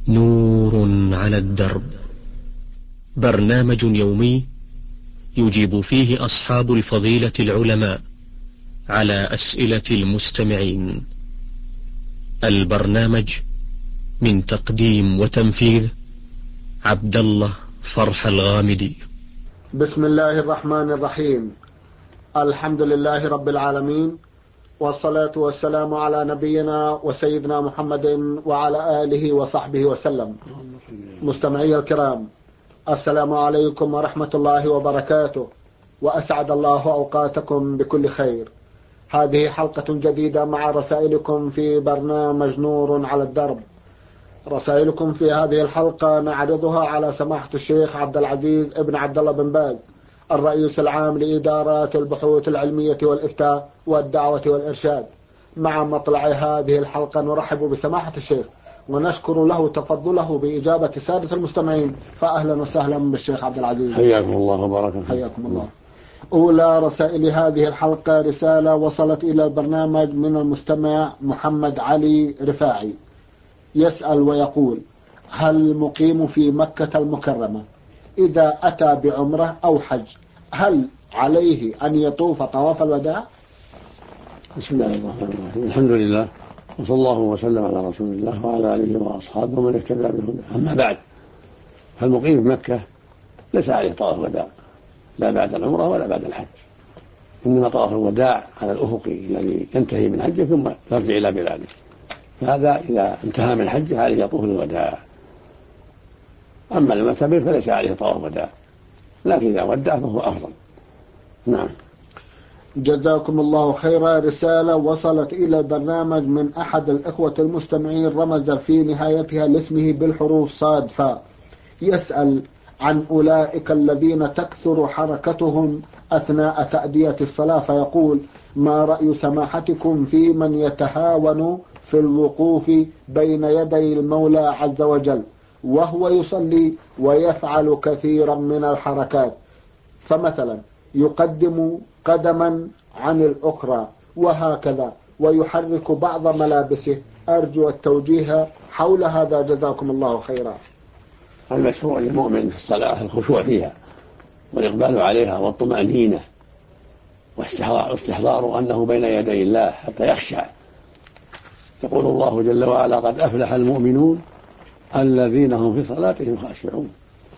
نور على الدرب، برنامج يومي يجيب فيه أصحاب الفضيلة العلماء على أسئلة المستمعين. البرنامج من تقديم وتنفيذ عبد الله فرح الغامدي. بسم الله الرحمن الرحيم. الحمد لله رب العالمين، والصلاة والسلام على نبينا وسيدنا محمد وعلى آله وصحبه وسلم. مستمعي الكرام، السلام عليكم ورحمة الله وبركاته، وأسعد الله أوقاتكم بكل خير. هذه حلقة جديدة مع رسائلكم في برنامج نور على الدرب. رسائلكم في هذه الحلقة نعرضها على سماحة الشيخ عبد العزيز ابن عبد الله بن باز، الرئيس العام لإدارات البحوث العلمية والإفتاء والدعوة والإرشاد. مع مطلع هذه الحلقة نرحب بسماحة الشيخ ونشكر له تفضله بإجابة سادة المستمعين. فأهلا وسهلا بالشيخ عبد العزيز. حياكم الله وبارك فيكم. حياكم الله. أولى رسائل هذه الحلقة رسالة وصلت إلى البرنامج من المستمع محمد علي رفاعي، يسأل ويقول: هل المقيم في مكة المكرمة إذا أتى بعمرة أو حج هل عليه أن يطوف طواف الوداع؟ بسم الله الرحمن الرحيم. الحمد لله، وصلى الله وسلم على رسول الله وعلى آله وأصحابه ومن اهتدى بهداه. أما بعد، فالمقيم في مكة ليس عليه طواف وداع، لا بعد العمرة ولا بعد الحج، إنما طواف الوداع على الأفقي الذي ينتهي من حجه ثم يرجع إلى بلاده، فهذا إذا انتهى من حجه عليه يطوف الوداع. أما المعتمر فليس عليه طواف وداع، لكن إذا ودع فهو أفضل. نعم. جزاكم الله خيرا. رسالة وصلت إلى البرنامج من أحد الإخوة المستمعين، رمز في نهايتها لاسمه بالحروف صاد فاء، يسأل عن أولئك الذين تكثر حركتهم أثناء تأدية الصلاة، فيقول: ما رأي سماحتكم في من يتهاون في الوقوف بين يدي المولى عز وجل وهو يصلي ويفعل كثيرا من الحركات، فمثلا يقدم قدما عن الأخرى وهكذا، ويحرك بعض ملابسه؟ أرجو التوجيه حول هذا، جزاكم الله خيرا. المشروع للمؤمن في الصلاة الخشوع فيها والإقبال عليها والطمأنينة واستحضار أنه بين يدي الله حتى يخشع. يقول الله جل وعلا: قد أفلح المؤمنون الذين هم في صلاتهم خاشعون.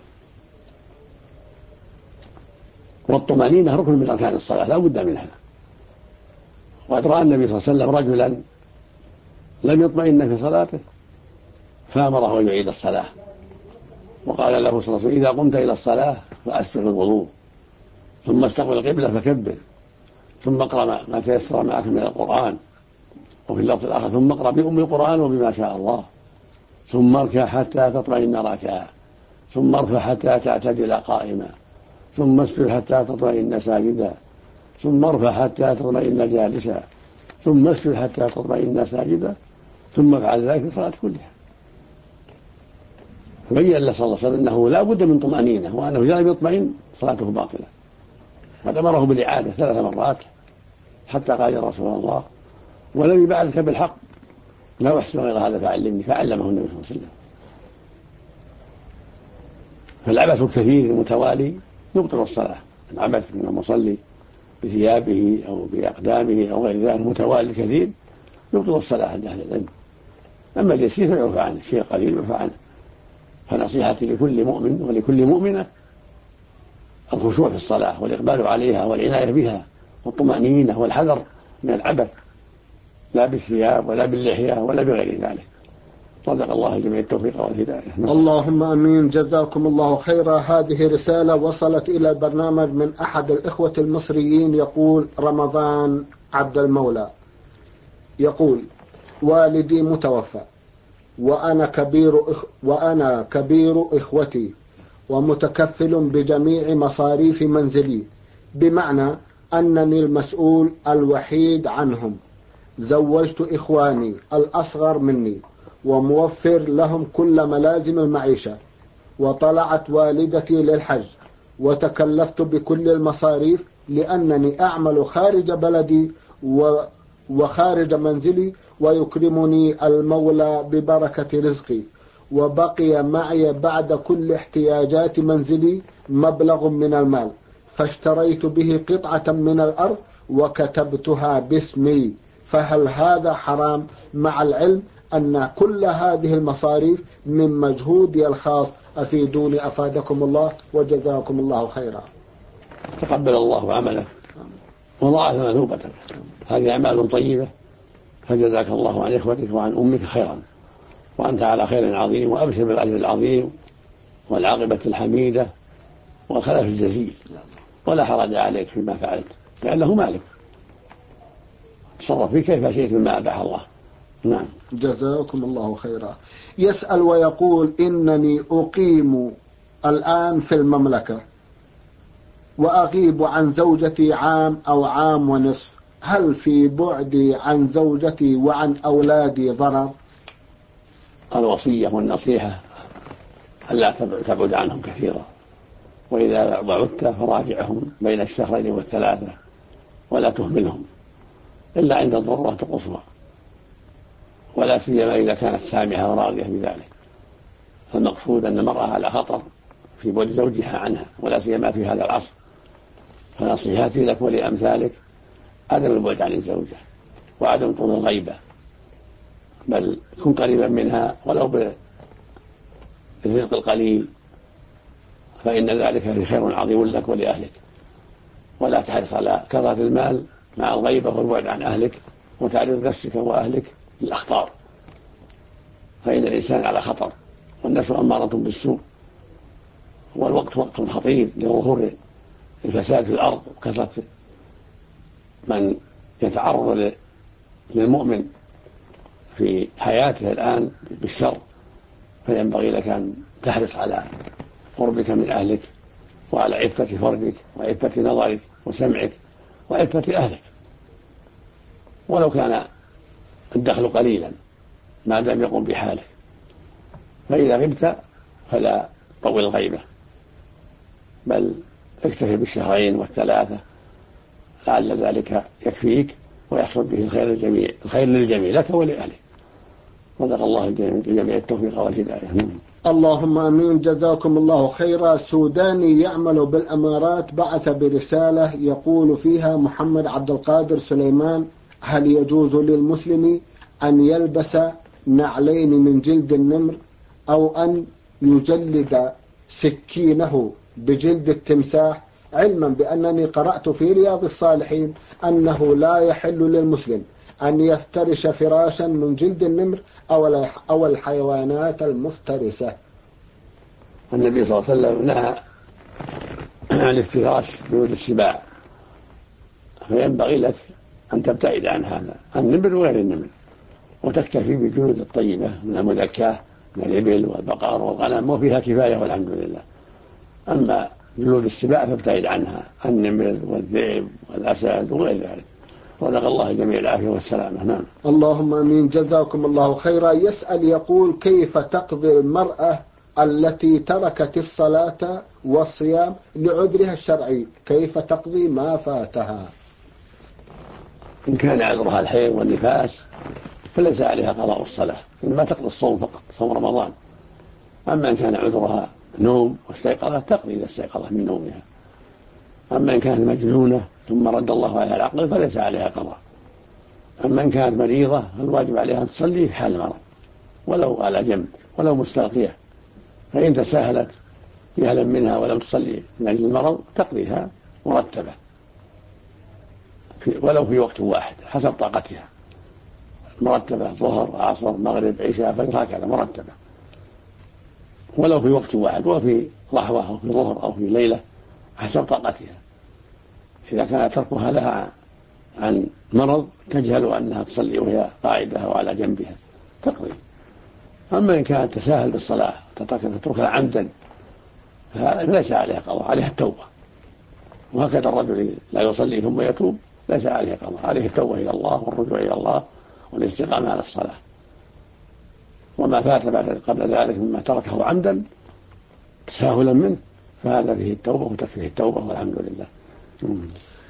والطمأنينة ركن من أركان الصلاة لا بد منها. وقد رأى النبي صلى الله عليه وسلم رجلا لم يطمئن في صلاته فأمره أن يعيد الصلاة، وقال له صلى الله عليه وسلم: إذا قمت إلى الصلاة فأسبغ الوضوء، ثم استقبل القبلة فكبر، ثم اقرأ ما تيسر معك من القرآن، وفي اللفظ الآخر: ثم اقرأ بأم القرآن وبما شاء الله، ثم اركع حتى تطمئن راكعا، ثم ارفع حتى تعتدل قائما، ثم اسجد حتى تطمئن ساجدا، ثم ارفع حتى تطمئن جالسا، ثم اسجد حتى تطمئن ساجدا، ثم افعل ذلك في الصلاة كلها. فبين له صلى الله عليه وسلم أنه لا بد من طمأنينة، وأنه إذا لم يطمئن صلاته باطلة. قد أمره بالإعادة 3 مرات حتى قال: يا رسول الله، ولم يبعثك بالحق، لا أحسن غير هذا فعلمني، فعلمه النبي صلى الله عليه وسلم. فالعبث الكثير المتوالي يبطل الصلاة. العبث من المصلي بثيابه أو بأقدامه أو غير ذلك متوالي كثير يبطل الصلاة عند أهل العلم. أما اليسير فيعفى عنه، الشيء قليل يعفى عنه. فنصيحتي لكل مؤمن ولكل مؤمنة الخشوع في الصلاة والإقبال عليها والعناية بها والطمأنينة والحذر من العبث، لا بالثياب ولا باللحية ولا بغير ذلك. رزق الله جميع التوفيق والهداية. اللهم أمين. جزاكم الله خيرا. هذه رسالة وصلت إلى البرنامج من أحد الإخوة المصريين، يقول رمضان عبد المولى، يقول: والدي متوفى وأنا كبير إخوتي ومتكفل بجميع مصاريف منزلي، بمعنى أنني المسؤول الوحيد عنهم. زوجت إخواني الأصغر مني وموفر لهم كل ملازم المعيشة، وطلعت والدتي للحج وتكلفت بكل المصاريف لأنني أعمل خارج بلدي وخارج منزلي، ويكرمني المولى ببركة رزقي، وبقي معي بعد كل احتياجات منزلي مبلغ من المال، فاشتريت به قطعة من الأرض وكتبتها باسمي، فهل هذا حرام مع العلم أن كل هذه المصاريف من مجهودي الخاص؟ أفيدوني أفادكم الله وجزاكم الله خيرا. تقبل الله عملك وضاعف مثوبتك، هذه أعمال طيبة، فجزاك الله عن إخوتك وعن أمك خيرا، وأنت على خير عظيم، وأبشر بالأجر العظيم والعاقبة الحميدة والخلف الجزيل، ولا حرج عليك فيما فعلت لأنه مالك، تصرف فيه كيف شئت مما أباح الله. نعم. جزاكم الله خيرا. يسأل ويقول: إنني أقيم الآن في المملكة وأغيب عن زوجتي عام أو عام ونصف، هل في بعدي عن زوجتي وعن أولادي ضرر؟ الوصية والنصيحة ألا تبعد عنهم كثيرا، وإذا بعدت فراجعهم بين الشهرين والثلاثة ولا تهملهم إلا عند الضرورة القصوى، ولا سيما إذا كانت سامعة وراضية بذلك. فالمقصود أن المرأة على خطر في بعد زوجها عنها، ولا سيما في هذا العصر، فنصيحتي لك ولأمثالك عدم البعد عن الزوجة وعدم طول الغيبة، بل كن قريبا منها ولو بالرزق القليل، فإن ذلك في خير عظيم لك ولأهلك. ولا تحرص على كثرة المال مع الغيبة والبعد عن أهلك وتعرض نفسك وأهلك للأخطار، فإن الإنسان على خطر والنفس أمارة بالسوء، والوقت وقت خطير لظهور الفساد في الأرض وكثرة من يتعرض للمؤمن في حياته الآن بالشر، فينبغي لك أن تحرص على قربك من أهلك وعلى عفة فرجك وعفة نظرك وسمعك وعفة أهلك، ولو كان الدخل قليلا ما دام يقوم بحالك. فإذا غبت فلا طول الغيبة، بل اكتفي بالشهرين والثلاثة، لعل ذلك يكفيك ويحصل به الخير للجميع لك ولأهلك. صدق الله الجميع التوفيق والهداية. اللهم امين. جزاكم الله خيرا. سوداني يعمل بالامارات بعث برساله يقول فيها: محمد عبد القادر سليمان، هل يجوز للمسلم ان يلبس نعلين من جلد النمر او ان يجلد سكينه بجلد التمساح، علما بانني قرات في رياض الصالحين انه لا يحل للمسلم أن يفترش فراشا من جلد النمر أو الحيوانات المفترسة؟ النبي صلى الله عليه وسلم نهى عن افتراش جلود السباع، فينبغي لك أن تبتعد عن هذا، النمر وغير النمر، وتكتفي بالجلود الطيبة من المذكاة من الإبل والبقر والغنم، وفيها كفاية والحمد لله. أما جلود السباع فابتعد عنها، النمر والذئب والأسد وغير ذلك. صدق الله جميع العافية والسلامة. نعم. اللهم امين. جزاكم الله خيرا. يسأل يقول: كيف تقضي المرأة التي تركت الصلاة والصيام لعذرها الشرعي؟ كيف تقضي ما فاتها؟ إن كان عذرها الحيض والنفاس فليس عليها قضاء الصلاة، إنما تقضي الصوم فقط، صوم رمضان. أما إن كان عذرها نوم واستيقظت تقضي إذا استيقظت من نومها. أما إن كانت مجنونة ثم رد الله عليها العقل فليس عليها قضاء. أما إن كانت مريضة فالواجب عليها أن تصلي في حال المرض ولو على جنب ولو مستلقية، فإن تساهلت جهلا منها ولم تصلي من أجل المرض تقضيها مرتبة ولو في وقت واحد حسب طاقتها، مرتبة ظهر عصر مغرب عشاء فجر، هكذا مرتبة ولو في وقت واحد، وفي لحظة أو في ظهر أو في ليلة حسب طاقتها. إذا كان تركها لها عن مرض تجهل أنها تصلي وهي قاعدة وعلى جنبها تقضي. أما إن كانت تساهل بالصلاة تتركها عمدا فليس عليها قضاء، عليها التوبة. وهكذا الرجل لا يصلي ثم يتوب ليس عليه قضاء، عليه التوبة إلى الله والرجوع إلى الله والاستقامة على الصلاة. وما فات قبل ذلك مما تركه عمدا تساهلا منه فهذا فيه التوبة وتكفيه التوبة والحمد لله.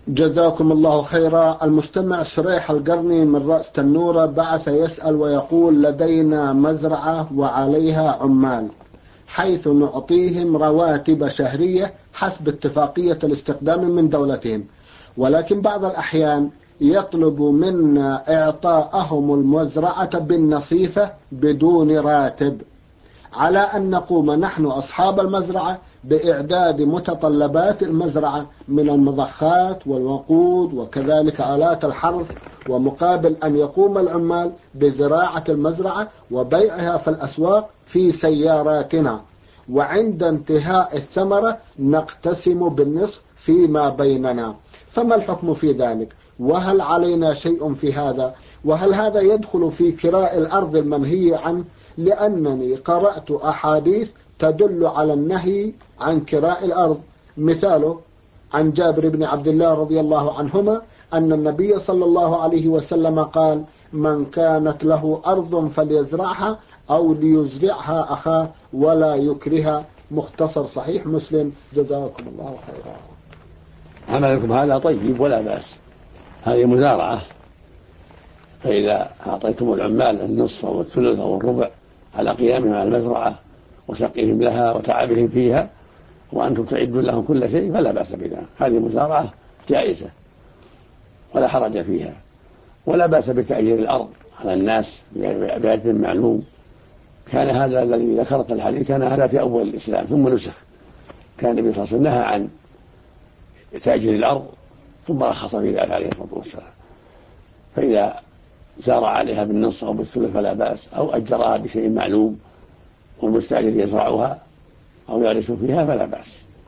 جزاكم الله خيرا. المستمع سريح القرني من رأس تنورة بعث يسأل ويقول: لدينا مزرعة وعليها عمال، حيث نعطيهم رواتب شهرية حسب اتفاقية الاستخدام من دولتهم، ولكن بعض الأحيان يطلب منا إعطاءهم المزرعة بالنصيفة بدون راتب، على أن نقوم نحن أصحاب المزرعة بإعداد متطلبات المزرعة من المضخات والوقود وكذلك آلات الحرث، ومقابل أن يقوم العمال بزراعة المزرعة وبيعها في الأسواق في سياراتنا، وعند انتهاء الثمرة نقتسم بالنصف فيما بيننا. فما الحكم في ذلك؟ وهل علينا شيء في هذا؟ وهل هذا يدخل في كراء الأرض المنهي عنه؟ لأنني قرأت أحاديث تدل على النهي عن كراء الأرض، مثاله عن جابر بن عبد الله رضي الله عنهما أن النبي صلى الله عليه وسلم قال: من كانت له أرض فليزرعها أو ليزرعها أخاه ولا يكرها. مختصر صحيح مسلم. جزاكم الله خيرا. عملكم هذا طيب ولا بأس، هذه مزارعة، فإذا أعطيتم العمال النصف أو الثلث أو الربع على قيامهم على المزرعة وسقيهم لها وتعبهم فيها وأنتم تعدون لهم كل شيء فلا بأس بذلك، هذه مزارعة جائزة ولا حرج فيها، ولا بأس بتأجير الأرض على الناس بأجر معلوم. كان هذا الذي ذكرت الحديث كان هذا في أول الإسلام ثم نسخ، كان النبي صلى الله عليه وسلم نهى عن تأجير الأرض ثم رخص في ذلك عليه الصلاة والسلام، فإذا زارع عليها بالنصف أو بالثلث فلا بأس، أو أجرها بشيء معلوم والمستأجر يزرعها أو يغرس فيها فلا بأس،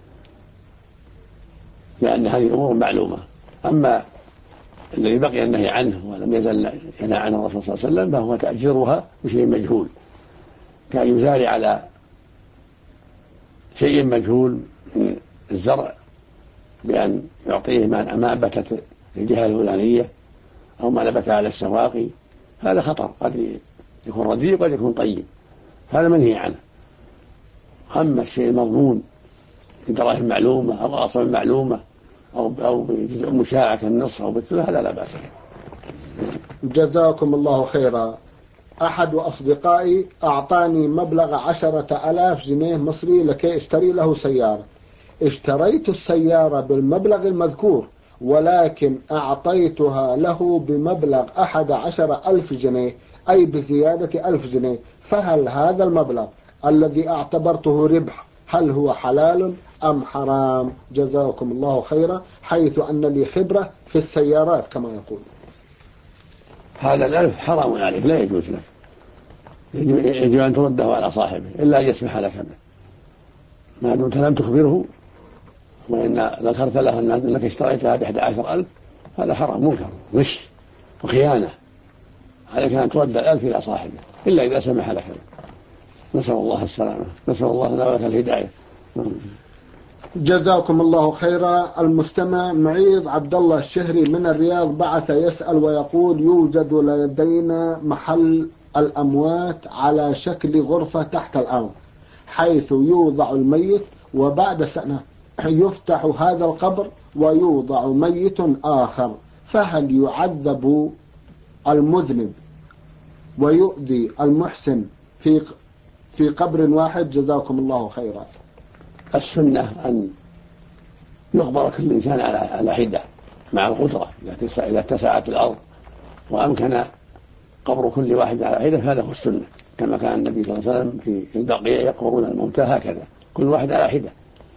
لأن هذه أمور معلومة. أما الذي بقي النهي عنه ولم يزل ينهى عنه الرسول صلى الله عليه وسلم فهو تأجيرها بشيء مجهول، كان يزارع على شيء مجهول من الزرع بأن يعطيه ما أنبتت الجهة الفلانية أو ما نبت على السواقي، هذا خطر، قد يكون رديء وقد يكون طيب، هذا منهي عنه. أما الشيء المضمون بدراهم معلومة أو أصل معلومة أو بجزء مشاع كالنصف أو بالثلث هذا لا بأس به. جزاكم الله خيرا. أحد أصدقائي أعطاني مبلغ 10,000 جنيه مصري لكي اشتري له سيارة. اشتريت السيارة بالمبلغ المذكور، ولكن أعطيتها له بمبلغ 11,000 جنيه، أي بزيادة 1000 جنيه. فهل هذا المبلغ الذي اعتبرته ربح هل هو حلال أم حرام؟ جزاكم الله خيرا، حيث أن لي خبرة في السيارات كما يقول. هذا الألف حرام عليك، لا يجوز لك، يجب أن ترده على صاحبه إلا أن يسمح لك به، ما دمت لم تخبره وإن ذكرت له أنك اشتريتها ب11,000 هذا حرام منكر غش وخيانة، عليك أن ترد 1000 إلى صاحبه إلا إذا سمح لك. نسأل الله السلامة، نسأل الله لنا ولك الهداية. جزاكم الله خيرا. المستمع معيض عبد الله الشهري من الرياض بعث يسأل ويقول: يوجد لدينا محل الأموات على شكل غرفة تحت الأرض، حيث يوضع الميت وبعد سنة يفتح هذا القبر ويوضع ميت آخر، فهل يعذب المذنب ويؤذي المحسن في قبر واحد؟ جزاكم الله خيرا. السنة أن يقبر كل إنسان على حدة مع القدرة، إذا اتسعت الأرض وأمكن قبر كل واحد على حدة هذا هو السنة، كما كان النبي صلى الله عليه وسلم في البقيع يقبرون الموتى هكذا كل واحد على حدة.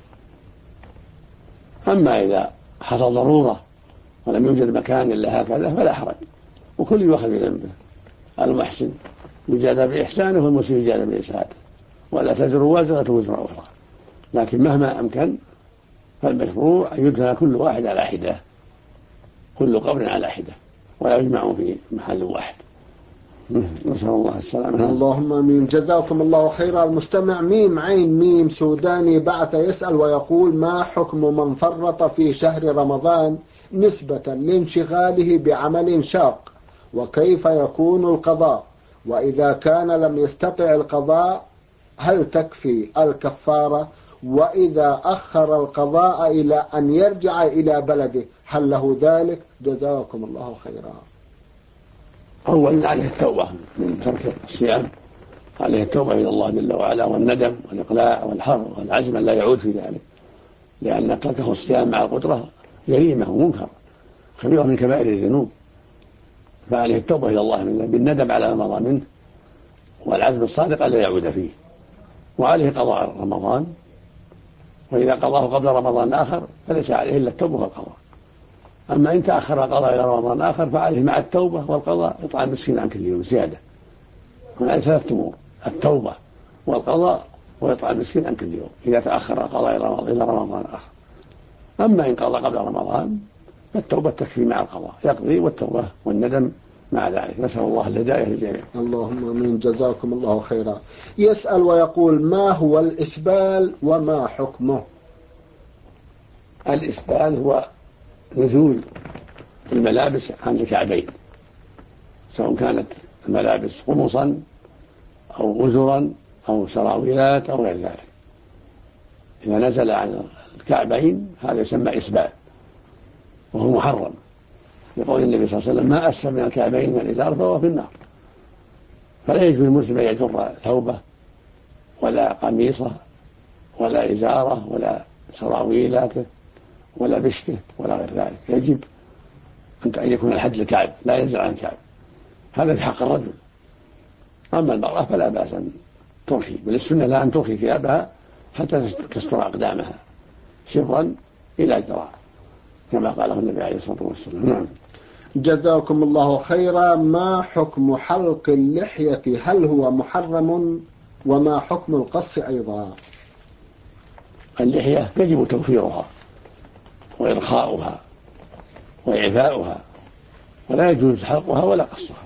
أما إذا حصل ضرورة ولم يوجد مكان إلا هكذا فلا حرج، وكل يؤخذ بذنبه، المحسن يجازى بإحسانه والمسيء يجازى بإساءته، ولا تزر وازرة وزر أخرى، لكن مهما أمكن فالمشروع أن يدفن كل واحد على حدة، كل قبر على حدة، ولا يجمع في محل واحد. نسأل الله السلامة. اللهم آمين. جزاكم الله خيرا. المستمع ميم عين ميم سوداني بعث يسأل ويقول: ما حكم من فرط في شهر رمضان نسبة لانشغاله بعمل شاق، وكيف يكون القضاء؟ وإذا كان لم يستطع القضاء هل تكفي الكفارة؟ وإذا أخر القضاء إلى أن يرجع إلى بلده هل له ذلك؟ جزاكم الله خيرا. أولا عليه التوبة من ترك الصيام، عليه التوبة إلى الله جل وعلا والندم والإقلاع والحر والعزم أن لا يعود في ذلك، لأن تركه الصيام مع القدرة جريمة ومنكر كبيرة من كبائر الذنوب، فعليه التوبة إلى الله بالندم على ما مضى منه والعزم الصادق ألا يعود فيه، وعليه قضاء رمضان، وإذا قضاه قبل رمضان آخر فليس عليه إلا التوبة والقضاء. أما إن تأخر القضاء إلى رمضان آخر فعليه مع التوبة والقضاء إطعام مسكين عن كل يوم زيادة. هناك 3 أمور: التوبة والقضاء وإطعام مسكين عن كل يوم إذا تأخر القضاء إلى رمضان آخر. أما إن قضى قبل رمضان فالتوبة تكفي مع القضاء، يقضي والتوبة والندم مع ذلك. نسأل الله الهداية للجميع. اللهم آمين. جزاكم الله خيرا. يسأل ويقول: ما هو الإسبال وما حكمه؟ الإسبال هو نزول الملابس عن الكعبين، سواء كانت الملابس قمصا أو غزرا أو سراويلات أو غير ذلك، إذا نزل عن الكعبين هذا يسمى إسبال وهو محرم، لقول النبي صلى الله عليه وسلم: ما أسفل من الكعبين من الإزار فهو في النار. فلا يجوز للمسلم أن يجر ثوبه ولا قميصه ولا إزاره ولا سراويلاته ولا بشته ولا غير ذلك، يجب أن يكون الحد للكعب، لا ينزل عن الكعب، هذا في حق الرجل. أما المرأة فلا بأس أن ترخي، بل السنة لا أن ترخي ثيابها حتى تستر أقدامها شبرا إلى ذراع كما قاله النبي عليه الصلاة والسلام. نعم. جزاكم الله خيرا. ما حكم حلق اللحية؟ هل هو محرم؟ وما حكم القص أيضا؟ اللحية يجب توفيرها وإرخاؤها وإعفاؤها، ولا يجوز حلقها ولا قصها،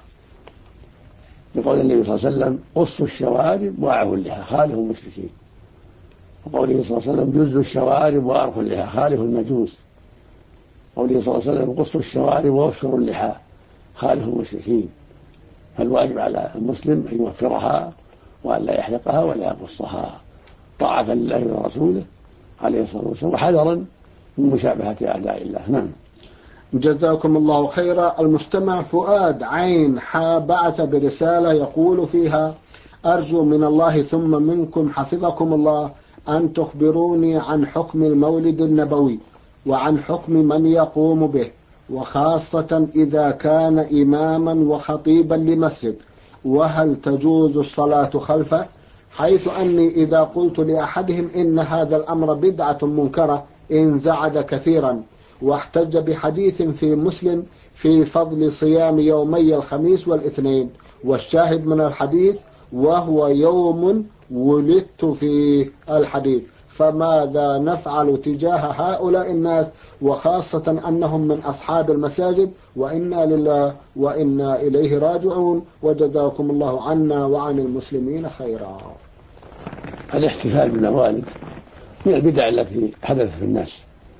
لقول النبي صلى الله عليه وسلم: قصوا الشوارب وأعفوا اللحى خالفوا المشركين، وقوله صلى الله عليه وسلم: جزوا الشوارب وأرخوا اللحى خالفوا المجوس، قوله صلى الله عليه وسلم: قصوا الشوارب ووفروا اللحى خالفوا المشركين. فالواجب على المسلم أن يوفرها وأن لا يحلقها ولا يقصها طاعة لله ورسوله عليه الصلاة والسلام وحذرا من مشابهة أعداء الله. نعم. جزاكم الله خيرا. المستمع فؤاد عين بعث برسالة يقول فيها: أرجو من الله ثم منكم حفظكم الله أن تخبروني عن حكم المولد النبوي وعن حكم من يقوم به، وخاصة إذا كان إماما وخطيبا لمسجد، وهل تجوز الصلاة خلفه؟ حيث أني إذا قلت لأحدهم إن هذا الأمر بدعة منكرة انزعج كثيرا، واحتج بحديث في مسلم في فضل صيام يومي الخميس والاثنين، والشاهد من الحديث: وهو يوم ولدت فيه الحديث. فماذا نفعل تجاه هؤلاء الناس، وخاصة أنهم من أصحاب المساجد، وإنا لله وإنا إليه راجعون، وجزاكم الله عنا وعن المسلمين خيرا. الاحتفال بالموالد من البدع التي حدثت في الناس،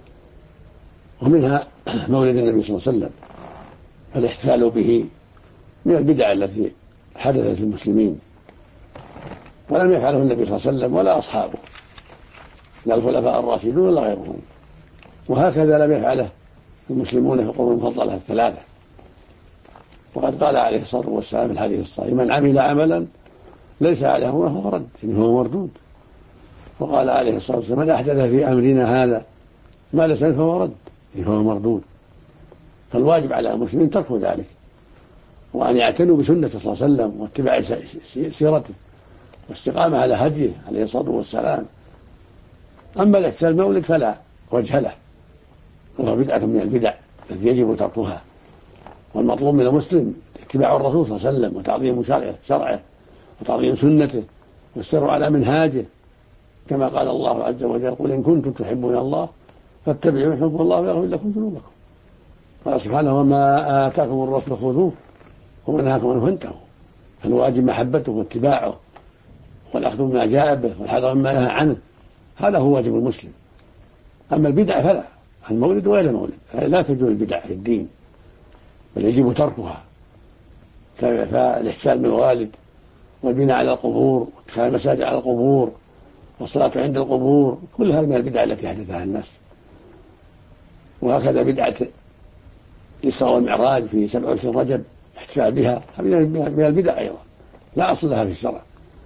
ومنها مولد النبي صلى الله عليه وسلم، فالاحتفال به من البدع التي حدثت للمسلمين، ولم يفعله النبي صلى الله عليه وسلم ولا أصحابه لا الخلفاء الراشدون ولا غيرهم، وهكذا لم يفعله المسلمون في القرون المفضلة 3. وقد قال عليه الصلاة والسلام في الحديث الصحيح: من عمل عملا ليس عليه أمرنا فهو رد، يعني هو مردود. وقال عليه الصلاة والسلام: من أحدث في أمرنا هذا ما ليس منه فهو رد، يعني هو مردود. فالواجب على المسلمين ترك ذلك، وأن يعتنوا بسنة صلى الله عليه وسلم واتباع سيرته والاستقامة على هديه عليه الصلاة والسلام. أما الاحتفال بالمولد فلا وجه له، وهو بدعة من البدع التي يجب تركها، والمطلوب من المسلم اتباع الرسول صلى الله عليه وسلم وتعظيم شرعه وتعظيم سنته والسير على منهاجه، كما قال الله عز وجل: قل إن كنتم تحبون الله فاتبعوا يحبكم الله ويغفر لكم ذنوبكم. قال سبحانه: وما آتاكم الرسول خذوه وما نهاكم عنه فانتهوا. فالواجب محبته واتباعه والأخذ بما جاء به والحذر مما نهى عنه، هذا هو واجب المسلم. أما البدع فلا، المولد وغير المولد لا تجوز البدع في الدين، بل يجب تركها، فالاحتفال بالموالد والبناء على القبور واتخاذ المساجد على القبور والصلاة عند القبور، كل هذه من البدع التي حدثها الناس. وهكذا بدعة الإسراء والمعراج في 27 رجب احتفال بها، هذه من البدع أيضا لا أصل لها في الشرع.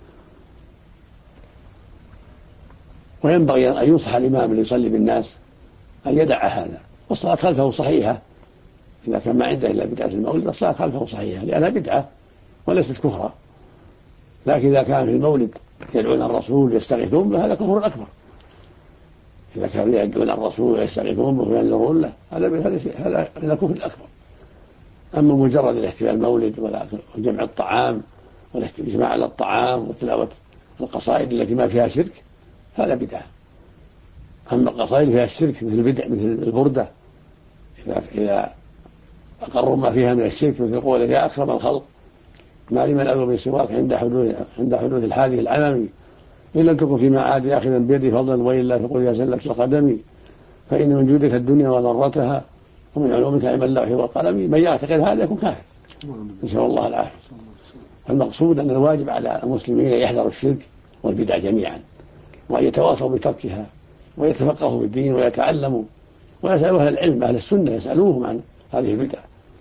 وينبغي أن ينصح الإمام اللي يصلي بالناس أن يدع هذا، والصلاة خلفه صحيحة. إذا كان ما عنده إلا بدعة المولد الصلاة خلفه صحيحة لأنها بدعة وليست كفرا. لكن إذا كان في المولد يدعون الرسول ويستغيثون به هذا كفر أكبر. إذا كانوا يدعون الرسول ويستغيثون به وينذرون له هذا من الكفر الأكبر. أما مجرد الاحتفال المولد وجمع الطعام والاجتماع على الطعام وتلاوة القصائد التي ما فيها شرك هذا بدعة. أما القصائد فيها الشرك مثل البردة إذا أقروا ما فيها من الشرك مثل قوله يا أكرم الخلق ما لمن ألو من سواك عند حدوث الحادث العممي إن لم تكن في معاد آخذا بيدي فضلا وإلا فقل يا زلك لقدمي فإن من جودك الدنيا وضرتها ومن علومك علم اللوح والقلم. من يعتقد هذا يكون كافر نسأل الله العافية. فالمقصود أن الواجب على المسلمين يحذروا الشرك والبدع جميعا وأن يتواصوا بتركها ويتفقهوا في الدين ويتعلموا ويسألوا أهل العلم أهل السنة يسألوهم عن هذه البدع.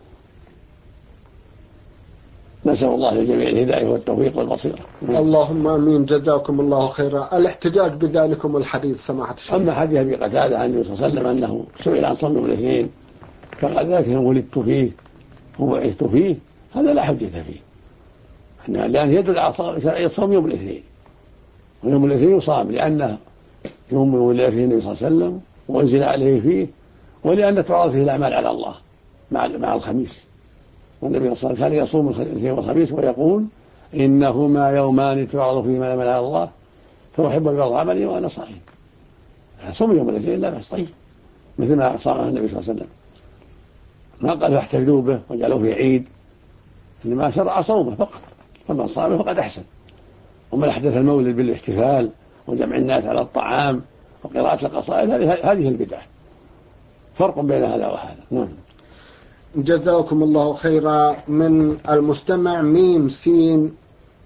نسأل الله للجميع الهداية والتوفيق والبصيرة. اللهم آمين. جزاكم الله خيرا. الاحتجاج بذلكم الحديث سماحة الشيخ. أما حديث أبي قتادة عن النبي صلى الله عليه وسلم أنه سئل عن صوم يوم الاثنين فقال ذلك ولدت فيه وبعثت فيه هذا لا حجة فيه لأن يدل على صوم يوم الاثنين ويوم الاثنين يصام لأنه يوم ولد فيه النبي صلى الله عليه وسلم وأنزل عليه فيه ولأن تعرض فيه الأعمال على الله مع الخميس. والنبي صلى الله عليه وسلم كان يصوم الاثنين والخميس ويقول إنهما يومان تعرض فيهما الأعمال على الله فأحب أن يرضى عملي وأنا صائم. صوم يوم الاثنين لا بأس طيب مثل ما صامه النبي صلى الله عليه وسلم ما قال فاحتفلوا به وجعلوا فيه عيد إنما شرع صومه فقط فمن صامه فقد أحسن. ومن أحدث المولد بالاحتفال وجمع الناس على الطعام وقراءة القصائد هذه البدعة. فرق بين هذا وهذا. نعم. جزاكم الله خيرا. من المستمع ميم سين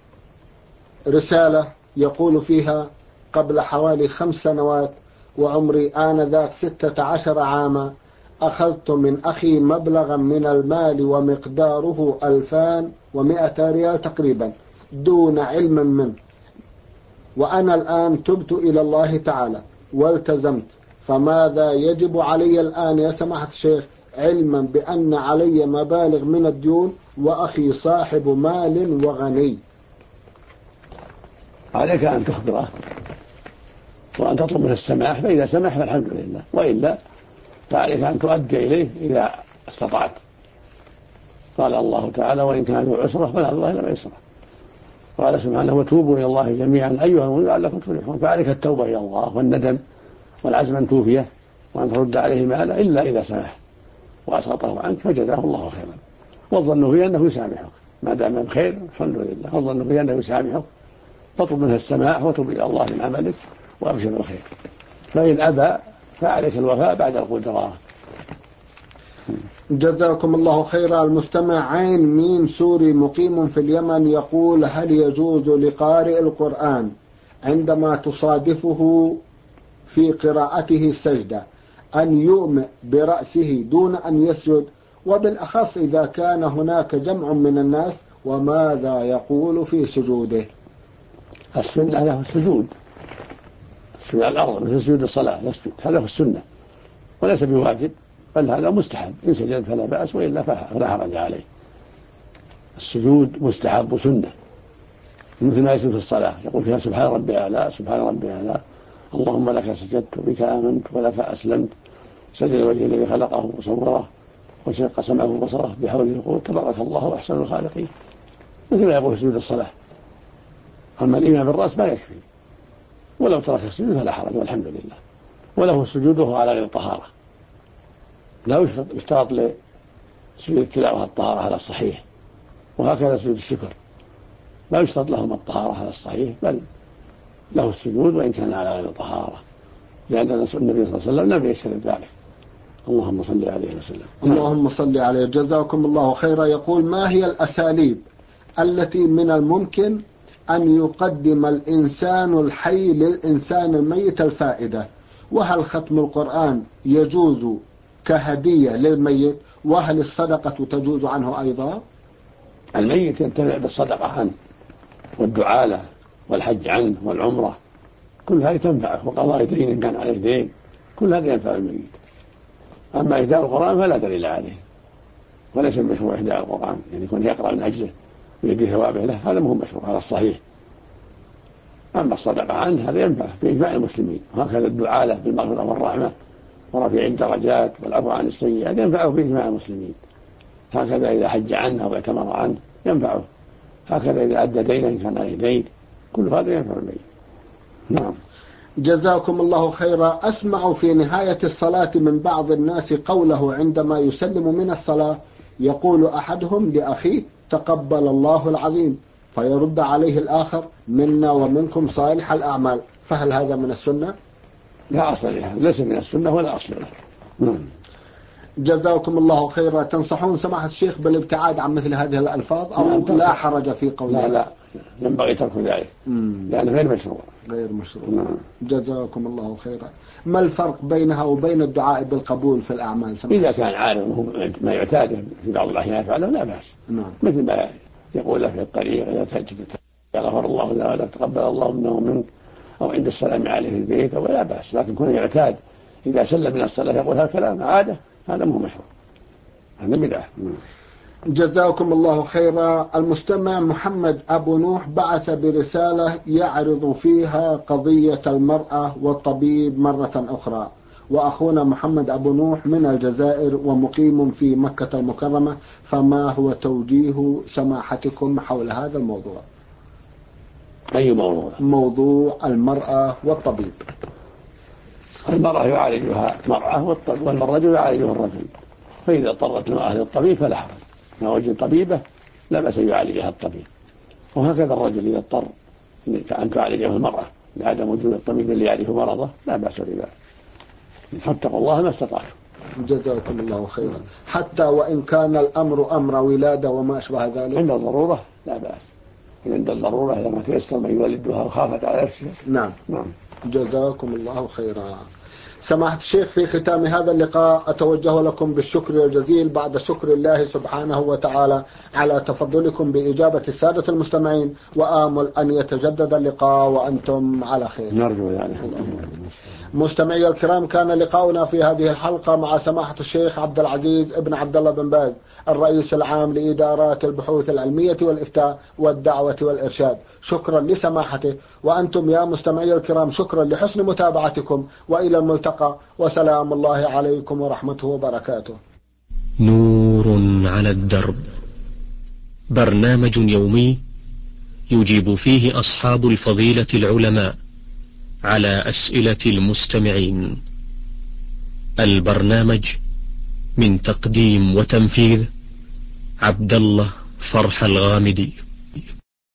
رسالة يقول فيها قبل حوالي 5 سنوات وعمري آنذاك 16 عاما أخذت من أخي مبلغا من المال ومقداره 2100 ريال تقريبا دون علم منه وأنا الآن تبت إلى الله تعالى والتزمت فماذا يجب علي الآن يا سماحة الشيخ علما بأن علي مبالغ من الديون وأخي صاحب مال وغني؟ عليك أن تخبره وأن تطلب منه السماح فإذا سمح فالحمد لله وإلا فعليك أن تؤدي إليه إذا استطعت. قال الله تعالى وإن كان ذو عسرة فلا الله إلا ميسرة. قال سبحانه وتوبوا إلى الله جميعا أيها المؤمنون لعلكم تفلحون. فعليك التوبة إلى الله والندم والعزم أن توفيه وأن ترد عليه ماله إلا إذا سمح وأسقطه عنك فجزاه الله خيرا. والظن فيه أنه يسامحك ما دام بخير الحمد لله. والظن فيه أنه يسامحك فاطلب منه السماح وتوب إلى الله من عملك وأبشر بالخير. فإن أبى فعليك الوفاء بعد القدرة. جزاكم الله خيرا. المستمع عين ميم سوري مقيم في اليمن يقول هل يجوز لقارئ القرآن عندما تصادفه في قراءته السجدة أن يؤمئ برأسه دون أن يسجد وبالأخص إذا كان هناك جمع من الناس وماذا يقول في سجوده؟ السنة له السجود على الأرض مثل سجود الصلاة يسجد هذا هو السنة وليس بواجب بل هذا مستحب إن سجد فلا بأس وإلا فلا حرج عليه. السجود مستحب وسنة مثل ما يسجد في الصلاة يقول فيها سبحان ربي الأعلى سبحان ربي الأعلى اللهم لك سجدت بك آمنت ولك أسلمت سجد الوجه الذي خلقه وصوره وشق سمعه وبصره بحول القوة تبارك الله أحسن الخالقين مثل ما يقول في سجود الصلاة. أما الإيمان بالرأس ما يكفي ولو ترك السجود فلا حرج والحمد لله. وله السجود وهو على غير الطهارة لا يشترط لسجود التلاوة الطهارة على الصحيح وهكذا سجود الشكر لا يشترط لهم الطهارة على الصحيح بل له السجود وإن كان على غير الطهارة لأن النبي صلى الله عليه وسلم لم يشترط ذلك. اللهم صل عليه وسلم. اللهم صل عليه. جزاكم الله خيرا. يقول ما هي الأساليب التي من الممكن أن يقدم الإنسان الحي للإنسان الميت الفائدة، وهل ختم القرآن يجوز كهدية للميت؟ وهل الصدقة تجوز عنه أيضا؟ الميت ينتفع بالصدقة عنه والدعاء له والحج عنه والعمرة، كل هذه تنفعه، وقضاء دين إن كان عليه دين، كل هذا ينفع الميت. أما إهداء القرآن فلا دليل عليه، وليس المشروع إهداء القرآن، يعني يكون يقرأ من أجله ويدي ثوابه له، هذا مو مشروع، هذا الصحيح. أما الصدقة عنه هذا ينفع بإجماع المسلمين، وهكذا الدعاء له بالمغفرة والرحمة ورفيع الدرجات والعفو عن السيئات ينفعه بإجماع المسلمين. هكذا إذا حج عنه أو اعتمر عنه ينفعه، هكذا إذا أدى دينا إن كان عليه دين، كل هذا ينفع الميت. نعم. جزاكم الله خيرا. أسمع في نهاية الصلاة من بعض الناس قوله عندما يسلم من الصلاة، يقول أحدهم لأخيه تقبل الله العظيم، فيرد عليه الآخر منا ومنكم صالح الأعمال، فهل هذا من السنة؟ لا أصل له، ليس من السنة ولا أصل له. جزاكم الله خيرا. تنصحون سماحة الشيخ بالابتعاد عن مثل هذه الألفاظ أو لا حرج في قولها؟ لا ينبغي ترك ذلك لأنه غير مشروع. غير مشروع. جزاكم الله خيرا. ما الفرق بينها وبين الدعاء بالقبول في الأعمال؟ إذا كان عارف ما يعتاد في بعض الأحيان يفعله لا بأس. مثل ما يقول في الطريق إذا غفر الله له ولا تقبل الله منه ومنك، أو عند السلام عليه في البيت، أو لا بأس، لكن كونه يعتاد إذا سلم من الصلاة يقول هذا الكلام عادة، هذا مو مشروع، هذا بدعة. جزاكم الله خيرا. المستمع محمد أبو نوح بعث برسالة يعرض فيها قضية المرأة والطبيب مرة أخرى، وأخونا محمد أبو نوح من الجزائر ومقيم في مكة المكرمة، فما هو توجيه سماحتكم حول هذا الموضوع؟ أي موضوع؟ موضوع المرأة والطبيب. المرأة يعالجها مرأة والرجل يعالجها الرجل، فإذا اضطرت المرأة للطبيب فلا حرج، ما وجد طبيبة لا بأس يعالجها الطبيب، وهكذا الرجل إذا اضطر أن تعالجه المرأة لعدم وجود الطبيب اللي يعرف مرضه لا بأس بذلك، فاتقوا الله ما استطعتم. جزاكم الله خيرا. حتى وإن كان الأمر أمر ولادة وما أشبه ذلك؟ عند الضرورة لا بأس، عند الضرورة لما تيسر من يولدها وخافت على نفسها. نعم. جزاكم الله خيرا. سماحة الشيخ، في ختام هذا اللقاء أتوجه لكم بالشكر الجزيل بعد شكر الله سبحانه وتعالى على تفضلكم بإجابة السادة المستمعين، وآمل أن يتجدد اللقاء وأنتم على خير. نرجو يعني. مستمعي الكرام، كان لقاؤنا في هذه الحلقة مع سماحة الشيخ عبد العزيز ابن عبد الله بن باز، الرئيس العام لإدارات البحوث العلمية والإفتاء والدعوة والإرشاد. شكرا لسماحته، وأنتم يا مستمعي الكرام شكرا لحسن متابعتكم، وإلى الملتقى، وسلام الله عليكم ورحمته وبركاته. نور على الدرب، برنامج يومي يجيب فيه أصحاب الفضيلة العلماء على أسئلة المستمعين. البرنامج من تقديم وتنفيذ عبد الله فرح الغامدي.